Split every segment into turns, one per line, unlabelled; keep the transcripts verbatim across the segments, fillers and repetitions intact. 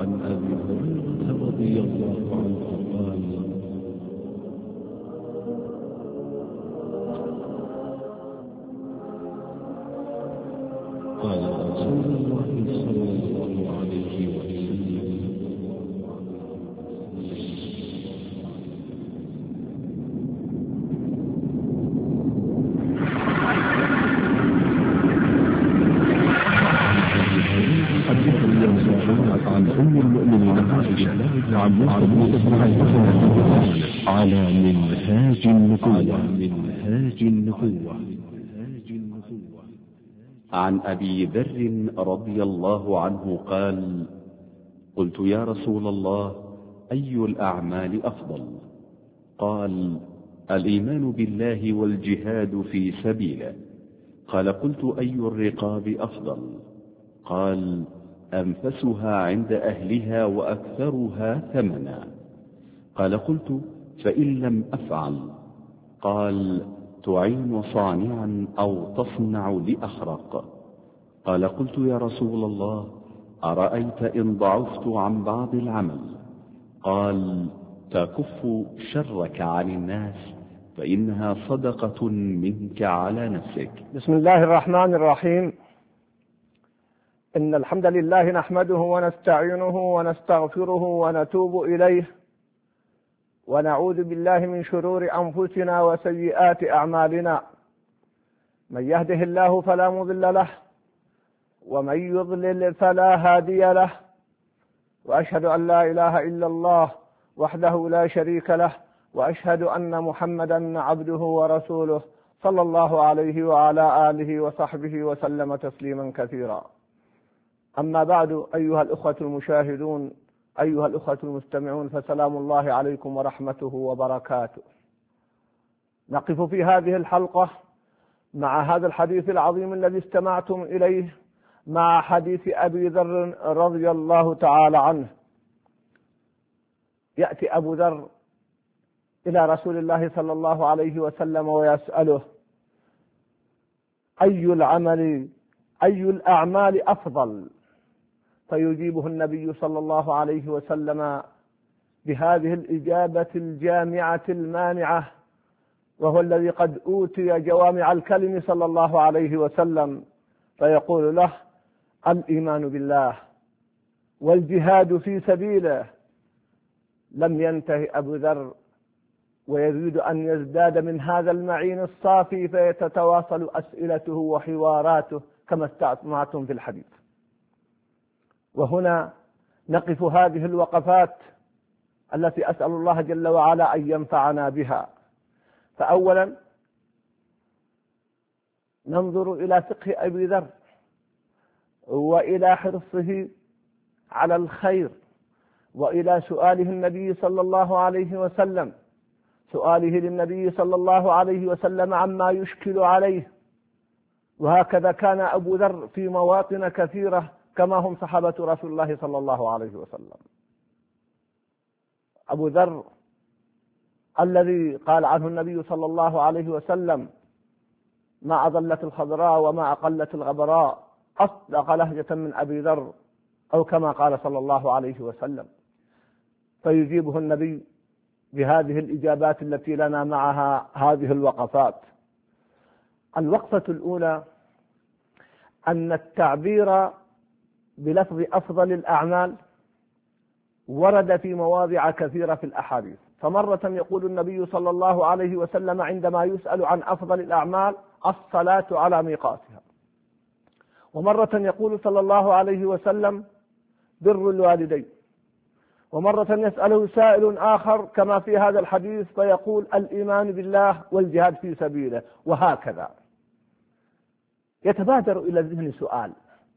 عن أبي هريرة رضي الله عنه قال قال رسول الله صلى الله عليه وسلم عن أم المؤمنين عائشة عن مصعب على منهاج النبوة منهاج النبوة
عن أبي ذر رضي الله عنه قال: قلت يا رسول الله، أي الأعمال أفضل؟ قال: الإيمان بالله والجهاد في سبيله. قال: قلت أي الرقاب أفضل؟ قال: أنفسها عند أهلها وأكثرها ثمنا. قال: قلت فإن لم أفعل؟ قال: تعين صانعا أو تصنع لأخرق. قال: قلت يا رسول الله، أرأيت إن ضعفت عن بعض العمل؟ قال: تكف شرك عن الناس فإنها صدقة منك على نفسك.
بسم الله الرحمن الرحيم. إن الحمد لله نحمده ونستعينه ونستغفره ونتوب إليه، ونعوذ بالله من شرور أنفسنا وسيئات أعمالنا. من يهده الله فلا مضل له، ومن يضلل فلا هادي له، وأشهد أن لا إله إلا الله وحده لا شريك له، وأشهد أن محمدا عبده ورسوله صلى الله عليه وعلى آله وصحبه وسلم تسليما كثيرا. أما بعد، أيها الأخوة المشاهدون، أيها الأخوة المستمعون، فسلام الله عليكم ورحمته وبركاته. نقف في هذه الحلقة مع هذا الحديث العظيم الذي استمعتم إليه، مع حديث أبي ذر رضي الله تعالى عنه. يأتي أبو ذر إلى رسول الله صلى الله عليه وسلم ويسأله: أي العمل أي الأعمال أفضل؟ فيجيبه النبي صلى الله عليه وسلم بهذه الإجابة الجامعة المانعة، وهو الذي قد أوتي جوامع الكلم صلى الله عليه وسلم، فيقول له: الإيمان بالله والجهاد في سبيله. لم ينتهي أبو ذر ويريد أن يزداد من هذا المعين الصافي، فيتتواصل أسئلته وحواراته كما استمعتم في الحديث. وهنا نقف هذه الوقفات التي أسأل الله جل وعلا أن ينفعنا بها. فأولا ننظر إلى فقه أبي ذر وإلى حرصه على الخير، وإلى سؤاله النبي صلى الله عليه وسلم سؤاله للنبي صلى الله عليه وسلم عما يشكل عليه. وهكذا كان أبو ذر في مواطن كثيرة كما هم صحابة رسول الله صلى الله عليه وسلم. أبو ذر الذي قال عنه النبي صلى الله عليه وسلم: ما أضلت الخضراء وما أقلت الغبراء، أصدق لهجة من أبي ذر، أو كما قال صلى الله عليه وسلم. فيجيبه النبي بهذه الإجابات التي لنا معها هذه الوقفات. الوقفة الأولى أن التعبير بلفظ أفضل الأعمال ورد في مواضع كثيرة في الأحاديث. فمرة يقول النبي صلى الله عليه وسلم عندما يسأل عن أفضل الأعمال: الصلاة على ميقاتها. ومرة يقول صلى الله عليه وسلم: بر الوالدين. ومرة يسأله سائل آخر كما في هذا الحديث فيقول: الإيمان بالله والجهاد في سبيله. وهكذا. يتبادر إلى الذهن سؤال: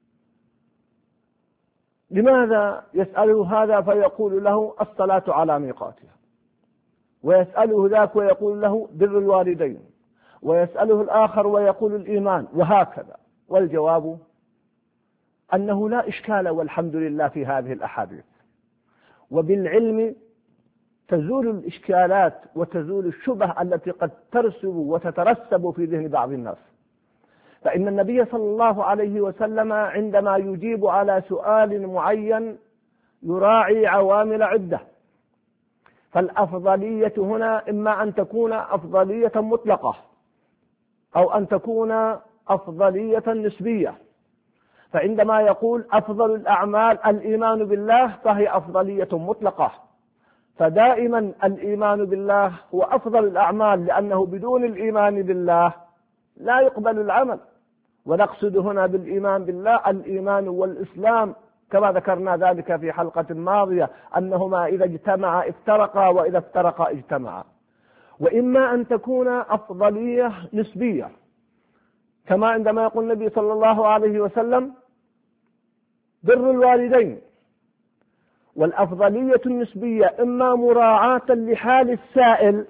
لماذا يسأله هذا فيقول له الصلاة على ميقاتها، ويسأله ذاك ويقول له بر الوالدين، ويسأله الآخر ويقول الإيمان، وهكذا؟ والجواب أنه لا إشكال والحمد لله في هذه الأحاديث. وبالعلم تزول الإشكالات وتزول الشبه التي قد ترسب وتترسب في ذهن بعض الناس. فإن النبي صلى الله عليه وسلم عندما يجيب على سؤال معين يراعي عوامل عدة. فالأفضلية هنا إما أن تكون أفضلية مطلقة أو أن تكون أفضلية نسبية. فعندما يقول أفضل الأعمال الإيمان بالله فهي أفضلية مطلقة، فدائما الإيمان بالله هو أفضل الأعمال، لأنه بدون الإيمان بالله لا يقبل العمل. ونقصد هنا بالإيمان بالله الإيمان والإسلام، كما ذكرنا ذلك في حلقة ماضية أنهما إذا اجتمعا افترقا وإذا افترقا اجتمعا. وإما أن تكون أفضلية نسبية، كما عندما يقول النبي صلى الله عليه وسلم بر الوالدين. والأفضلية النسبية إما مراعاة لحال السائل،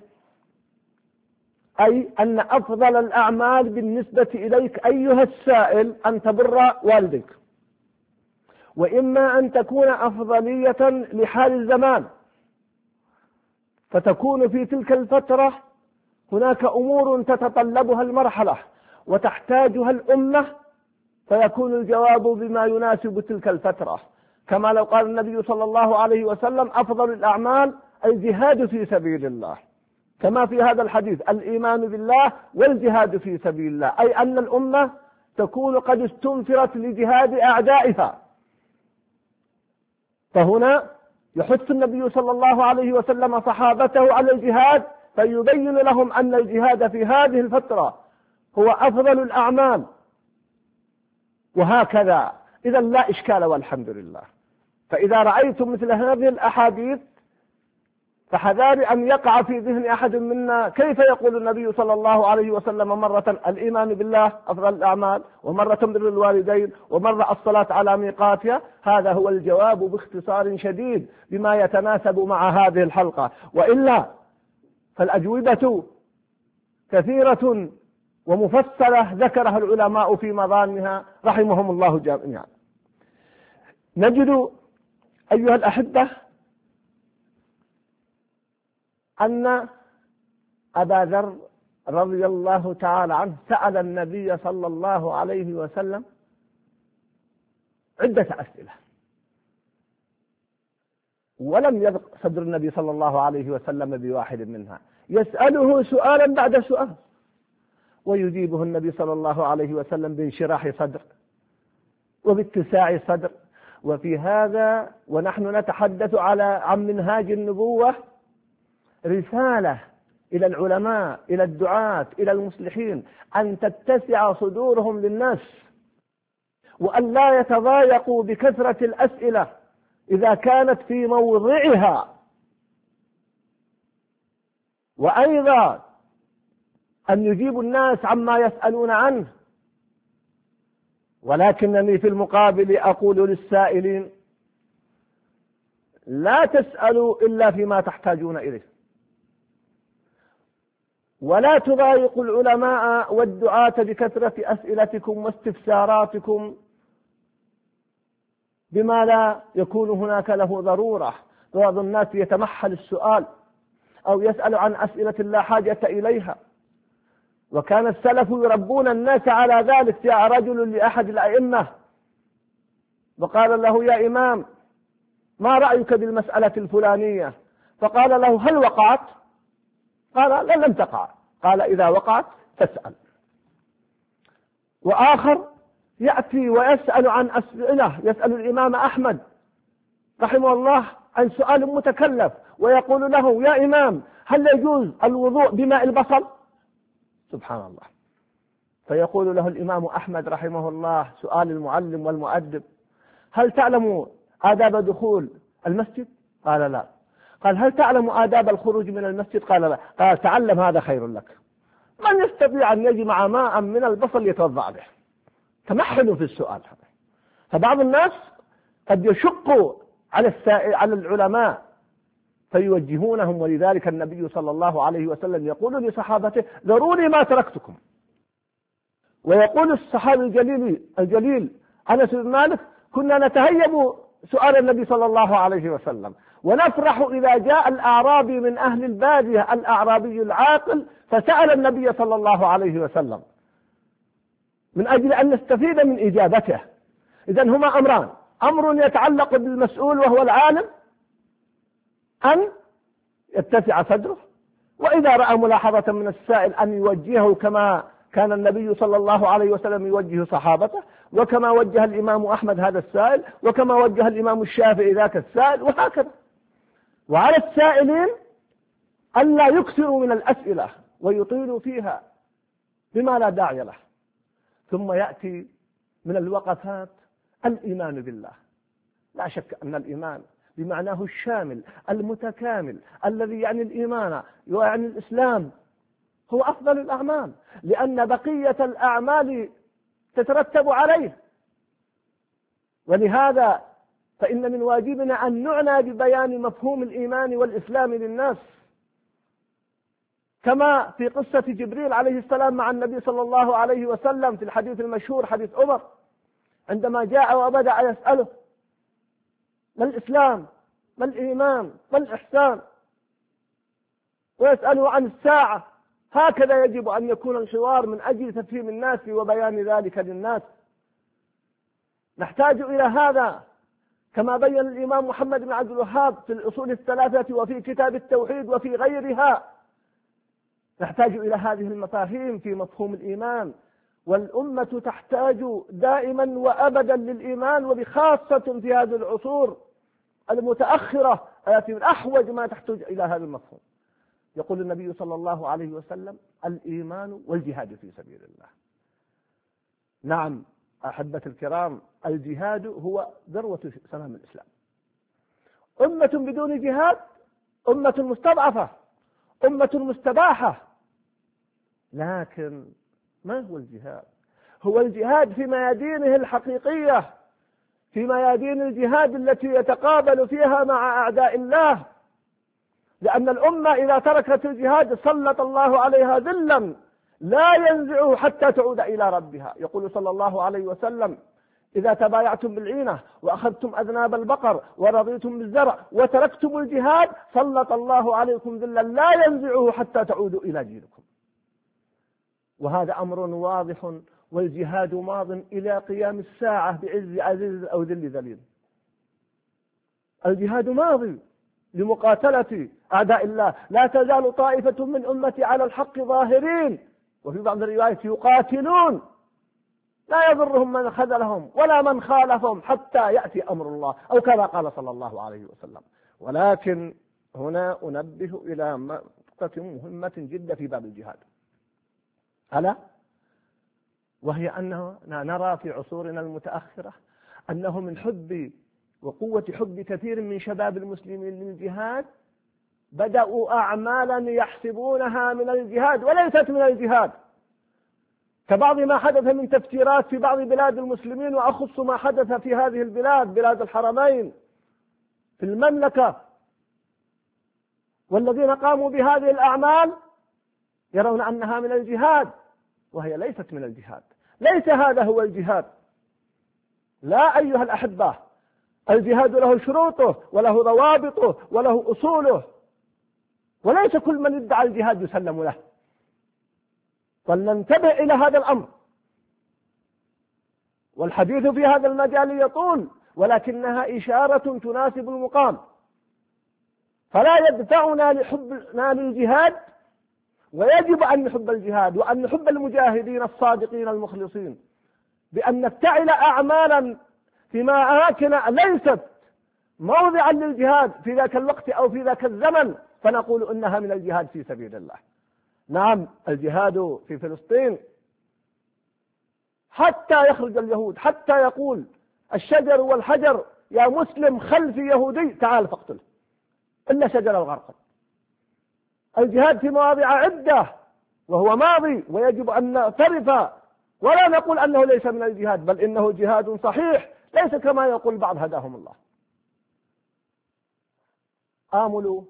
أي أن أفضل الأعمال بالنسبة إليك أيها السائل أن تبر والدك، وإما أن تكون أفضلية لحال الزمان، فتكون في تلك الفترة هناك أمور تتطلبها المرحلة وتحتاجها الأمة، فيكون الجواب بما يناسب تلك الفترة. كما لو قال النبي صلى الله عليه وسلم أفضل الأعمال الجهاد في سبيل الله، كما في هذا الحديث الإيمان بالله والجهاد في سبيل الله، أي أن الأمة تكون قد استنفرت لجهاد أعدائها. فهنا يحث النبي صلى الله عليه وسلم صحابته على الجهاد، فيبين لهم أن الجهاد في هذه الفترة هو أفضل الأعمال، وهكذا. إذا لا إشكال والحمد لله. فإذا رأيتم مثل هذه الأحاديث فحذار أن يقع في ذهن أحد منا كيف يقول النبي صلى الله عليه وسلم مرة الإيمان بالله أفضل الأعمال، ومرة بر الوالدين، ومرة الصلاة على ميقاتها. هذا هو الجواب باختصار شديد بما يتناسب مع هذه الحلقة، وإلا فالأجوبة كثيرة ومفصلة ذكرها العلماء في مضامها رحمهم الله جميعا. نجد أيها الأحبة أن أبا ذر رضي الله تعالى عنه سأل النبي صلى الله عليه وسلم عدة أسئلة، ولم يضق صدر النبي صلى الله عليه وسلم بواحد منها، يسأله سؤالا بعد سؤال ويجيبه النبي صلى الله عليه وسلم بانشراح صدر وباتساع صدر. وفي هذا ونحن نتحدث على عن منهاج النبوة رسالة إلى العلماء، إلى الدعاة، إلى المصلحين، أن تتسع صدورهم للناس، وأن لا يتضايقوا بكثرة الأسئلة إذا كانت في موضعها، وأيضا أن يجيبوا الناس عما يسألون عنه. ولكنني في المقابل أقول للسائلين لا تسألوا إلا فيما تحتاجون إليه، ولا تضايقوا العلماء والدعاة بكثرة أسئلتكم واستفساراتكم بما لا يكون هناك له ضرورة. بعض الناس يتمحل السؤال أو يسأل عن أسئلة لا حاجة إليها، وكان السلف يربون الناس على ذلك. جاء رجل لأحد الأئمة وقال له يا إمام ما رأيك بالمسألة الفلانية؟ فقال له هل وقعت؟ قال لا لم تقع. قال إذا وقعت فاسأل. وآخر يأتي ويسأل عن أسئلة، يسأل الإمام أحمد رحمه الله عن سؤال متكلف ويقول له يا إمام هل يجوز الوضوء بماء البصل؟ سبحان الله. فيقول له الإمام أحمد رحمه الله سؤال المعلم والمؤدب هل تعلم آداب دخول المسجد؟ قال لا. قال هل تعلم آداب الخروج من المسجد؟ قال لا. قال تعلم هذا خير لك. من يستطيع أن يجمع ماء من البصل يتوضأ به؟ تمحلوا في السؤال هذا. فبعض الناس قد يشقوا على السائل على العلماء فيوجهونهم، ولذلك النبي صلى الله عليه وسلم يقول لصحابته ذروني ما تركتكم. ويقول الصحابي الجليل الجليل أنس بن مالك كنا نتهيب سؤال النبي صلى الله عليه وسلم، ونفرح إذا جاء الأعرابي من أهل البادية الأعرابي العاقل فسأل النبي صلى الله عليه وسلم من أجل أن نستفيد من إجابته. إذن هما أمران: أمر يتعلق بالمسؤول وهو العالم أن يتسع صدره، وإذا رأى ملاحظة من السائل أن يوجهه كما كان النبي صلى الله عليه وسلم يوجه صحابته، وكما وجه الإمام أحمد هذا السائل، وكما وجه الإمام الشافعي ذاك السائل، وهكذا. وعلى السائلين ألا يكثروا من الأسئلة ويطيلوا فيها بما لا داعي له. ثم يأتي من الوقفات الإيمان بالله. لا شك أن الإيمان بمعناه الشامل المتكامل الذي يعني الإيمان ويعني الإسلام هو أفضل الأعمال، لأن بقية الأعمال تترتب عليه. ولهذا فإن من واجبنا أن نعنى ببيان مفهوم الإيمان والإسلام للناس، كما في قصة جبريل عليه السلام مع النبي صلى الله عليه وسلم في الحديث المشهور حديث عمر، عندما جاء وبدأ يسأله ما الإسلام، ما الإيمان، ما الإحسان، ويسأله عن الساعة. هكذا يجب أن يكون الحوار من أجل تفهيم الناس وبيان ذلك للناس. نحتاج إلى هذا كما بين الإمام محمد بن عبد الوهاب في الأصول الثلاثة وفي كتاب التوحيد وفي غيرها. نحتاج إلى هذه المفاهيم في مفهوم الإيمان، والأمة تحتاج دائما وأبدا للإيمان، وبخاصة في هذه العصور المتأخرة التي من أحوج ما تحتاج إلى هذا المفهوم. يقول النبي صلى الله عليه وسلم الإيمان والجهاد في سبيل الله. نعم أحبة الكرام، الجهاد هو ذروة سنام الإسلام. أمة بدون جهاد أمة مستضعفة، أمة مستباحة. لكن ما هو الجهاد؟ هو الجهاد في ميادينه الحقيقية، في ميادين الجهاد التي يتقابل فيها مع أعداء الله. لأن الأمة إذا تركت الجهاد سلط الله عليها ذلا لا ينزعه حتى تعود إلى ربها. يقول صلى الله عليه وسلم إذا تبايعتم بالعينة وأخذتم أذناب البقر ورضيتم بالزرع وتركتم الجهاد سلط الله عليكم ذلا لا ينزعه حتى تعودوا إلى دينكم. وهذا أمر واضح، والجهاد ماض إلى قيام الساعة بعز عزيز أو ذل ذليل. الجهاد ماضي لمقاتلة أعداء الله. لا تزال طائفة من أمتي على الحق ظاهرين، وفي بعض الروايات يقاتلون لا يضرهم من خذلهم ولا من خالفهم حتى يأتي أمر الله، أو كما قال صلى الله عليه وسلم. ولكن هنا أنبه إلى نقطة مهمة جدا في باب الجهاد، ألا وهي أننا نرى في عصورنا المتأخرة أنه من حب وقوة حب كثير من شباب المسلمين للجهاد بدأوا أعمالا يحسبونها من الجهاد وليست من الجهاد، كبعض ما حدث من تفجيرات في بعض بلاد المسلمين، وأخص ما حدث في هذه البلاد بلاد الحرمين في المملكة. والذين قاموا بهذه الأعمال يرون أنها من الجهاد وهي ليست من الجهاد. ليس هذا هو الجهاد، لا أيها الأحبة. الجهاد له شروطه وله ضوابطه وله أصوله، وليس كل من ادعى الجهاد يسلم له. فلننتبه إلى هذا الأمر. والحديث في هذا المجال يطول، ولكنها إشارة تناسب المقام. فلا يدفعنا لحبنا للجهاد، ويجب أن نحب الجهاد وأن نحب المجاهدين الصادقين المخلصين، بأن نفتعل أعمالا في أماكن ليست موضعا للجهاد في ذاك الوقت أو في ذاك الزمن فنقول إنها من الجهاد في سبيل الله. نعم الجهاد في فلسطين حتى يخرج اليهود، حتى يقول الشجر والحجر يا مسلم خلف يهودي تعال فاقتله، إلا شجر الغرقد. الجهاد في مواضع عدة وهو ماضي، ويجب أن نعترف ولا نقول أنه ليس من الجهاد، بل إنه جهاد صحيح ليس كما يقول بعض هداهم الله. آمل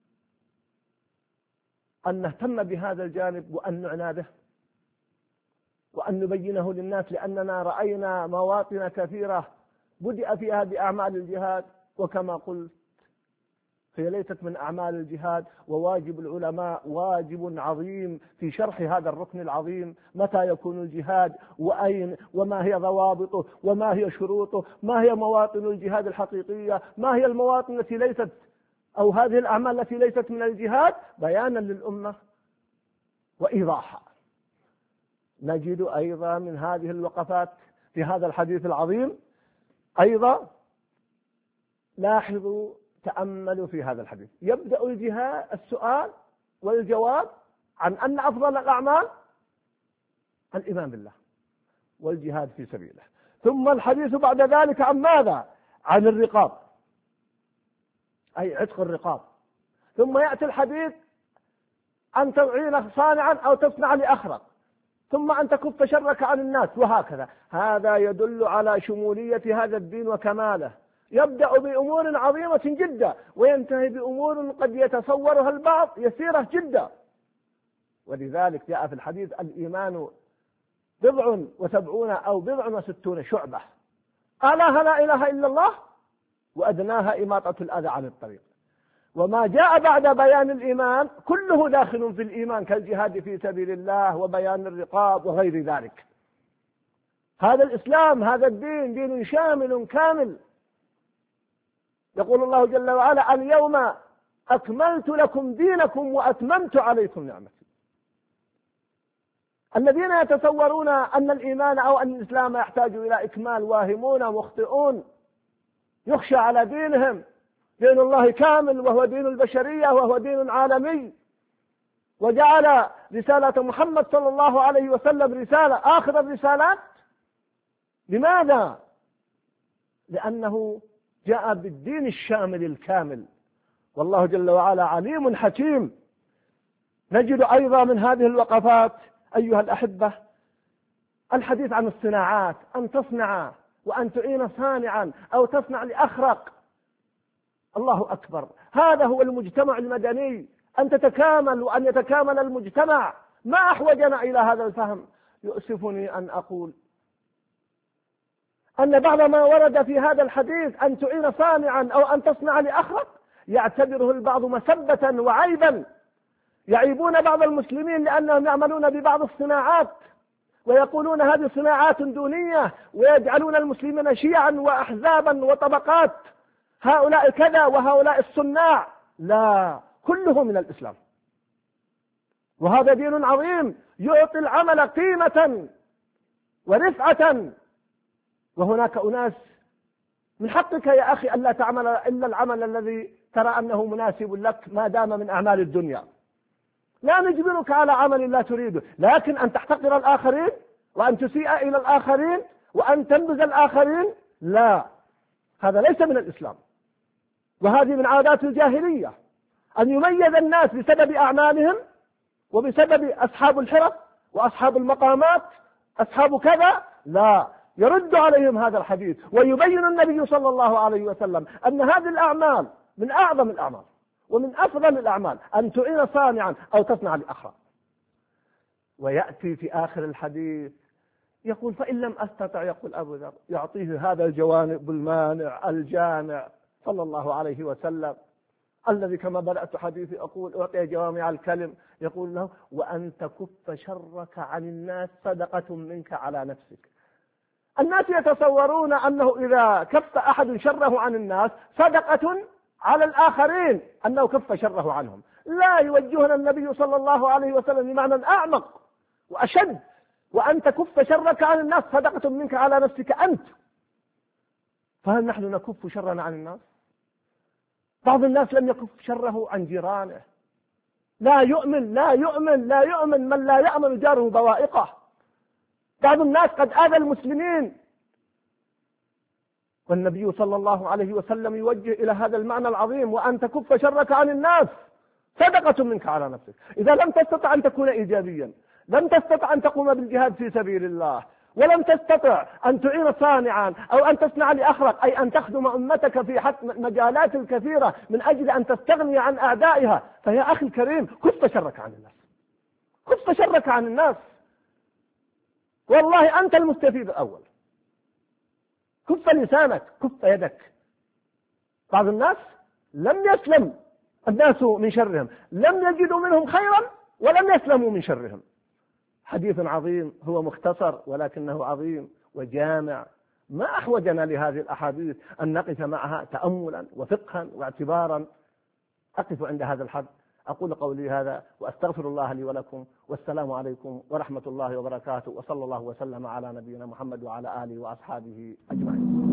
أن نهتم بهذا الجانب وأن نعنى به وأن نبينه للناس، لأننا رأينا مواطن كثيرة بدأ فيها بأعمال الجهاد، وكما قلت هي ليست من أعمال الجهاد. وواجب العلماء واجب عظيم في شرح هذا الركن العظيم، متى يكون الجهاد وأين وما هي ضوابطه وما هي شروطه، ما هي مواطن الجهاد الحقيقية، ما هي المواطن التي ليست أو هذه الأعمال التي ليست من الجهاد، بيانا للأمة وإيضاحا. نجد أيضا من هذه الوقفات في هذا الحديث العظيم أيضا، لاحظوا تأملوا في هذا الحديث، يبدأ الجهاد السؤال والجواب عن أن أفضل الأعمال الإيمان بالله والجهاد في سبيله، ثم الحديث بعد ذلك عن ماذا؟ عن الرقاب، أي عتق الرقاب، ثم يأتي الحديث أن تعين صانعا أو تصنع لأخرق، ثم أن تكف شرك عن الناس، وهكذا. هذا يدل على شمولية هذا الدين وكماله. يبدأ بأمور عظيمة جدا وينتهي بأمور قد يتصورها البعض يسيرة جدا. ولذلك جاء في الحديث الإيمان بضع وسبعون أو بضع وستون شعبة، أعلاها لا إله إلا الله وأدناها إماطة الأذى عن الطريق. وما جاء بعد بيان الإيمان كله داخل في الإيمان، كالجهاد في سبيل الله وبيان الرقاب وغير ذلك. هذا الإسلام، هذا الدين دين شامل كامل. يقول الله جل وعلا: اليوم أكملت لكم دينكم وأتممت عليكم نعمتي. الذين يتصورون أن الإيمان أو أن الإسلام يحتاج إلى إكمال واهمون مخطئون، يخشى على دينهم. دين الله كامل وهو دين البشرية وهو دين عالمي، وجعل رسالة محمد صلى الله عليه وسلم رسالة آخر الرسالات. لماذا؟ لأنه جاء بالدين الشامل الكامل، والله جل وعلا عليم حكيم. نجد أيضا من هذه الوقفات أيها الأحبة الحديث عن الصناعات، أن تصنع وأن تعين صانعا أو تصنع لأخرق. الله أكبر، هذا هو المجتمع المدني، أن تتكامل وأن يتكامل المجتمع. ما أحوجنا إلى هذا الفهم؟ يؤسفني أن أقول أن بعض ما ورد في هذا الحديث أن تعين صانعا أو أن تصنع لأخرق يعتبره البعض مسبة وعيبا. يعيبون بعض المسلمين لأنهم يعملون ببعض الصناعات ويقولون هذه صناعات دونية، ويجعلون المسلمين شيعا وأحزابا وطبقات، هؤلاء كذا وهؤلاء الصناع. لا، كله من الإسلام، وهذا دين عظيم يعطي العمل قيمة ورفعة. وهناك أناس من حقك يا أخي ألا تعمل إلا العمل الذي ترى أنه مناسب لك ما دام من أعمال الدنيا. لا نجبرك على عمل لا تريده، لكن أن تحتقر الآخرين وأن تسيء إلى الآخرين وأن تنبذ الآخرين، لا، هذا ليس من الإسلام. وهذه من عادات الجاهلية، أن يميز الناس بسبب أعمالهم وبسبب أصحاب الحرف وأصحاب المقامات أصحاب كذا. لا، يرد عليهم هذا الحديث ويبين النبي صلى الله عليه وسلم أن هذه الأعمال من أعظم الأعمال ومن أفضل الأعمال، أن تعين صانعا أو تصنع لأخرى. ويأتي في آخر الحديث يقول: فإن لم أستطع، يقول أبو ذر، يعطيه هذا الجوانب المانع الجامع صلى الله عليه وسلم، الذي كما بدأت حديثي أقول أعطي جوامع الكلم. يقول له: وأن تكف شرك عن الناس صدقة منك على نفسك. الناس يتصورون أنه إذا كف أحد شره عن الناس صدقة على الآخرين، أنه كف شره عنهم. لا، يوجهنا النبي صلى الله عليه وسلم بمعنى أعمق وأشد: وأن تكف شرك عن الناس صدقة منك على نفسك أنت. فهل نحن نكف شرنا عن الناس؟ بعض الناس لم يكف شره عن جيرانه. لا يؤمن لا يؤمن لا يؤمن من لا يأمن جاره بوائقه. بعض الناس قد آذى المسلمين، والنبي صلى الله عليه وسلم يوجه إلى هذا المعنى العظيم: وأن تكف شرك عن الناس صدقة منك على نفسك. إذا لم تستطع أن تكون إيجابيا، لم تستطع أن تقوم بالجهاد في سبيل الله، ولم تستطع أن تعين صانعا أو أن تصنع لأخرق، أي أن تخدم أمتك في حتى مجالات كثيرة من أجل أن تستغني عن أعدائها، فيا أخي الكريم كف شرك عن الناس، كف شرك عن الناس، والله أنت المستفيد الأول. كف لسانك، كف يدك. بعض الناس لم يسلم الناس من شرهم، لم يجدوا منهم خيرا ولم يسلموا من شرهم. حديث عظيم، هو مختصر ولكنه عظيم وجامع. ما أحوجنا لهذه الأحاديث أن نقف معها تأملا وفقها واعتبارا. أقف عند هذا الحد، أقول قولي هذا وأستغفر الله لي ولكم، والسلام عليكم ورحمة الله وبركاته، وصلى الله وسلم على نبينا محمد وعلى آله وأصحابه أجمعين.